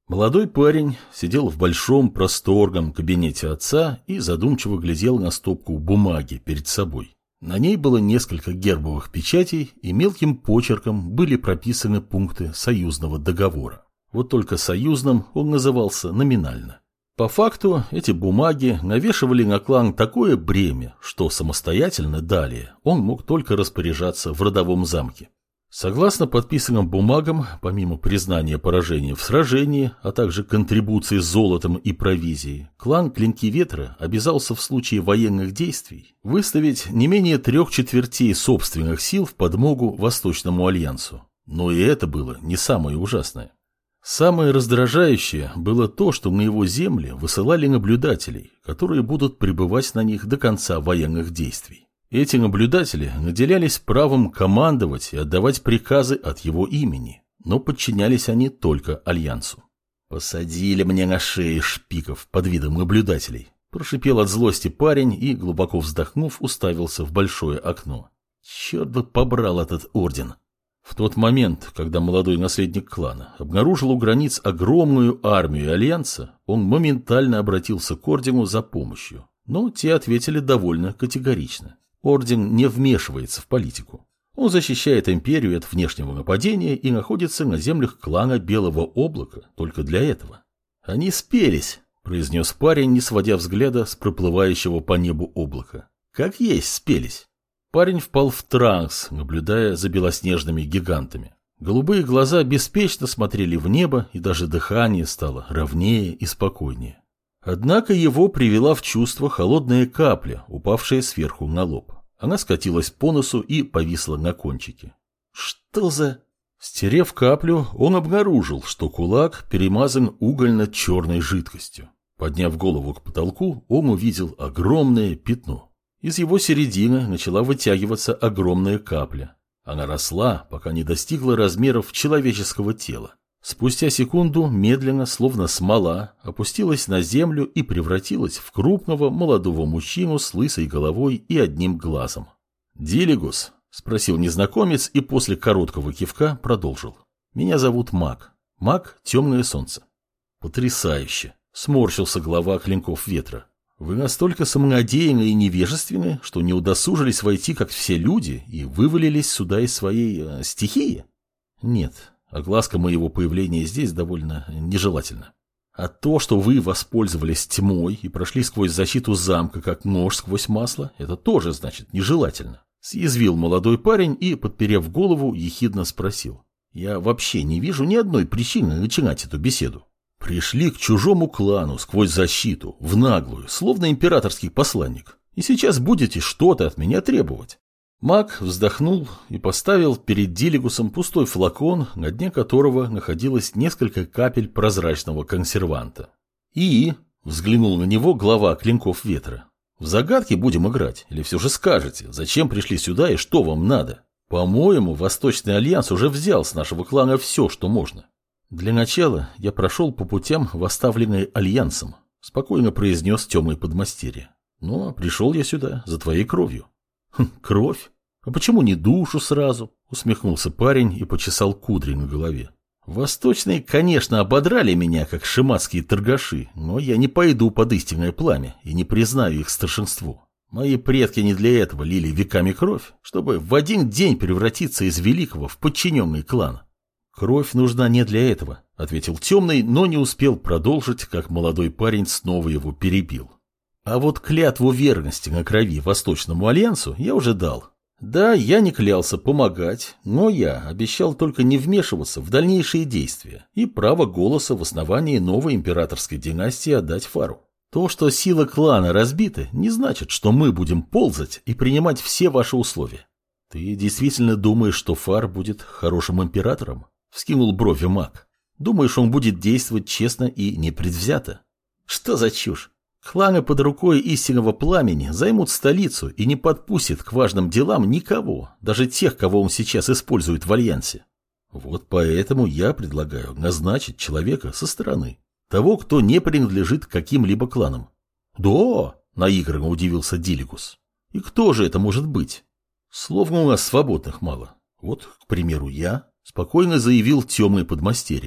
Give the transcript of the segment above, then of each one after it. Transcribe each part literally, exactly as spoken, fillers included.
Молодой парень сидел в большом просторном кабинете отца и задумчиво глядел на стопку бумаги перед собой. На ней было несколько гербовых печатей, и мелким почерком были прописаны пункты союзного договора. Вот только союзным он назывался номинально. По факту эти бумаги навешивали на клан такое бремя, что самостоятельно далее он мог только распоряжаться в родовом замке. Согласно подписанным бумагам, помимо признания поражения в сражении, а также контрибуции золотом и провизией, клан Клинки Ветра обязался в случае военных действий выставить не менее трех четвертей собственных сил в подмогу Восточному Альянсу. Но и это было не самое ужасное. Самое раздражающее было то, что на его земли высылали наблюдателей, которые будут пребывать на них до конца военных действий. Эти наблюдатели наделялись правом командовать и отдавать приказы от его имени, но подчинялись они только Альянсу. «Посадили мне на шею шпиков под видом наблюдателей», – прошипел от злости парень и, глубоко вздохнув, уставился в большое окно. «Черт бы побрал этот орден!» В тот момент, когда молодой наследник клана обнаружил у границ огромную армию Альянса, он моментально обратился к ордену за помощью, но те ответили довольно категорично. Орден не вмешивается в политику. Он защищает империю от внешнего нападения и находится на землях клана Белого Облака только для этого. «Они спелись», – произнес парень, не сводя взгляда с проплывающего по небу облака. «Как есть спелись». Парень впал в транс, наблюдая за белоснежными гигантами. Голубые глаза беспечно смотрели в небо, и даже дыхание стало ровнее и спокойнее. Однако его привела в чувство холодная капля, упавшая сверху на лоб. Она скатилась по носу и повисла на кончике. «Что за...» Стерев каплю, он обнаружил, что кулак перемазан угольно-черной жидкостью. Подняв голову к потолку, он увидел огромное пятно. Из его середины начала вытягиваться огромная капля. Она росла, пока не достигла размеров человеческого тела. Спустя секунду медленно, словно смола, опустилась на землю и превратилась в крупного молодого мужчину с лысой головой и одним глазом. «Дилигус?» – спросил незнакомец и после короткого кивка продолжил. «Меня зовут Маг. Маг – Темное Солнце». «Потрясающе!» – сморщился глава Клинков Ветра. «Вы настолько самонадеянны и невежественны, что не удосужились войти, как все люди, и вывалились сюда из своей э, стихии?» «Нет». Огласка моего появления здесь довольно нежелательна. А то, что вы воспользовались тьмой и прошли сквозь защиту замка, как нож сквозь масло, это тоже, значит, нежелательно. Съязвил молодой парень и, подперев голову, ехидно спросил. Я вообще не вижу ни одной причины начинать эту беседу. Пришли к чужому клану сквозь защиту, в наглую, словно императорский посланник. И сейчас будете что-то от меня требовать. Маг вздохнул и поставил перед Дилигусом пустой флакон, на дне которого находилось несколько капель прозрачного консерванта. «И?» – взглянул на него глава Клинков Ветра. «В загадки будем играть, или все же скажете, зачем пришли сюда и что вам надо? По-моему, Восточный Альянс уже взял с нашего клана все, что можно». «Для начала я прошел по путям, восставленные Альянсом», – спокойно произнес темный подмастерье. «Ну, а пришел я сюда за твоей кровью». «Хм, кровь? А почему не душу сразу?» — усмехнулся парень и почесал кудри на голове. «Восточные, конечно, ободрали меня, как шиматские торгаши, но я не пойду под истинное пламя и не признаю их старшинству. Мои предки не для этого лили веками кровь, чтобы в один день превратиться из великого в подчиненный клан». «Кровь нужна не для этого», — ответил темный, но не успел продолжить, как молодой парень снова его перебил. «А вот клятву верности на крови Восточному Альянсу я уже дал. Да, я не клялся помогать, но я обещал только не вмешиваться в дальнейшие действия и право голоса в основании новой императорской династии отдать Фару. То, что сила клана разбита, не значит, что мы будем ползать и принимать все ваши условия». «Ты действительно думаешь, что Фар будет хорошим императором?» — вскинул брови Маг. «Думаешь, он будет действовать честно и непредвзято?» «Что за чушь? Кланы под рукой истинного пламени займут столицу и не подпустят к важным делам никого, даже тех, кого он сейчас использует в Альянсе. Вот поэтому я предлагаю назначить человека со стороны, того, кто не принадлежит каким-либо кланам». «Да?» – наигранно удивился Дилигус. «И кто же это может быть? Словно у нас свободных мало. Вот, к примеру, я», – спокойно заявил темный подмастерье.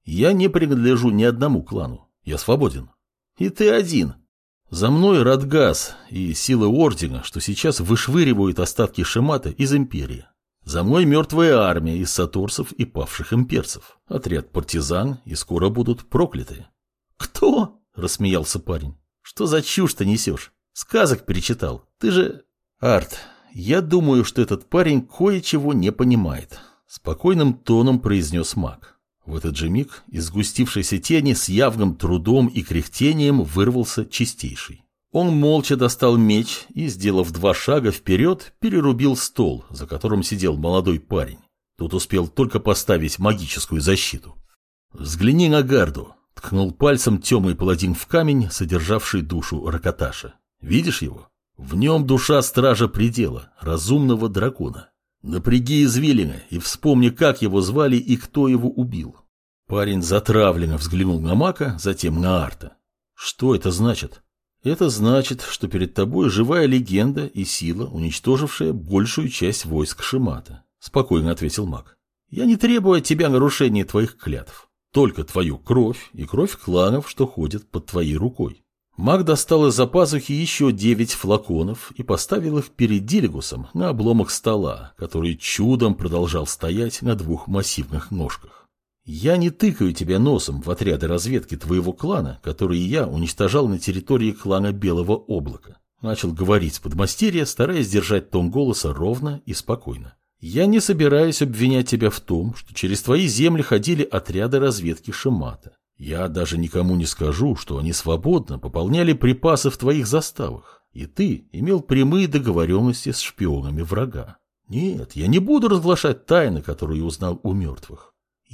Я не принадлежу ни одному клану. Я свободен. И ты один. За мной Радгас и силы Ордена, что сейчас вышвыривают остатки Шемата из Империи. За мной мертвая армия из саторцев и павших имперцев. Отряд партизан, и скоро будут прокляты. Кто? Рассмеялся парень. Что за чушь ты несешь? Сказок перечитал. Ты же... Арт, я думаю, что этот парень кое-чего не понимает. Спокойным тоном произнес маг. В этот же миг из сгустившейся тени с явным трудом и кряхтением вырвался чистейший. Он молча достал меч и, сделав два шага вперед, перерубил стол, за которым сидел молодой парень. Тот успел только поставить магическую защиту. «Взгляни на гарду», — ткнул пальцем темный паладин в камень, содержавший душу Ракаташа. «Видишь его? В нем душа стража предела, разумного дракона. Напряги извилины и вспомни, как его звали и кто его убил». Парень затравленно взглянул на Мака, затем на Арта. «Что это значит?» «Это значит, что перед тобой живая легенда и сила, уничтожившая большую часть войск Шемата», — спокойно ответил Мак. «Я не требую от тебя нарушения твоих клятв. Только твою кровь и кровь кланов, что ходят под твоей рукой». Маг достал из-за пазухи еще девять флаконов и поставил их перед Дилигусом на обломах стола, который чудом продолжал стоять на двух массивных ножках. «Я не тыкаю тебя носом в отряды разведки твоего клана, которые я уничтожал на территории клана Белого Облака», — начал говорить подмастерье, стараясь держать тон голоса ровно и спокойно. «Я не собираюсь обвинять тебя в том, что через твои земли ходили отряды разведки Шемата. Я даже никому не скажу, что они свободно пополняли припасы в твоих заставах, и ты имел прямые договоренности с шпионами врага. Нет, я не буду разглашать тайны, которые узнал у мертвых».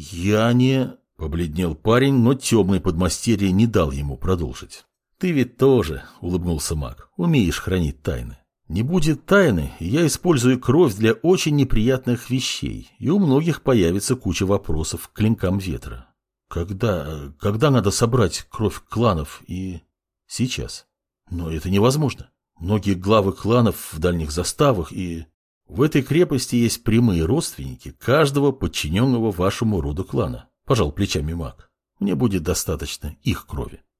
«Я не...» — побледнел парень, но темный подмастерье не дал ему продолжить. «Ты ведь тоже, — улыбнулся маг, — умеешь хранить тайны. Не будет тайны, я использую кровь для очень неприятных вещей, и у многих появится куча вопросов к клинкам ветра. Когда... когда надо собрать кровь кланов и... сейчас. Но это невозможно. Многие главы кланов в дальних заставах и... В этой крепости есть прямые родственники каждого подчиненного вашему роду клана», — пожал плечами маг. «Мне будет достаточно их крови».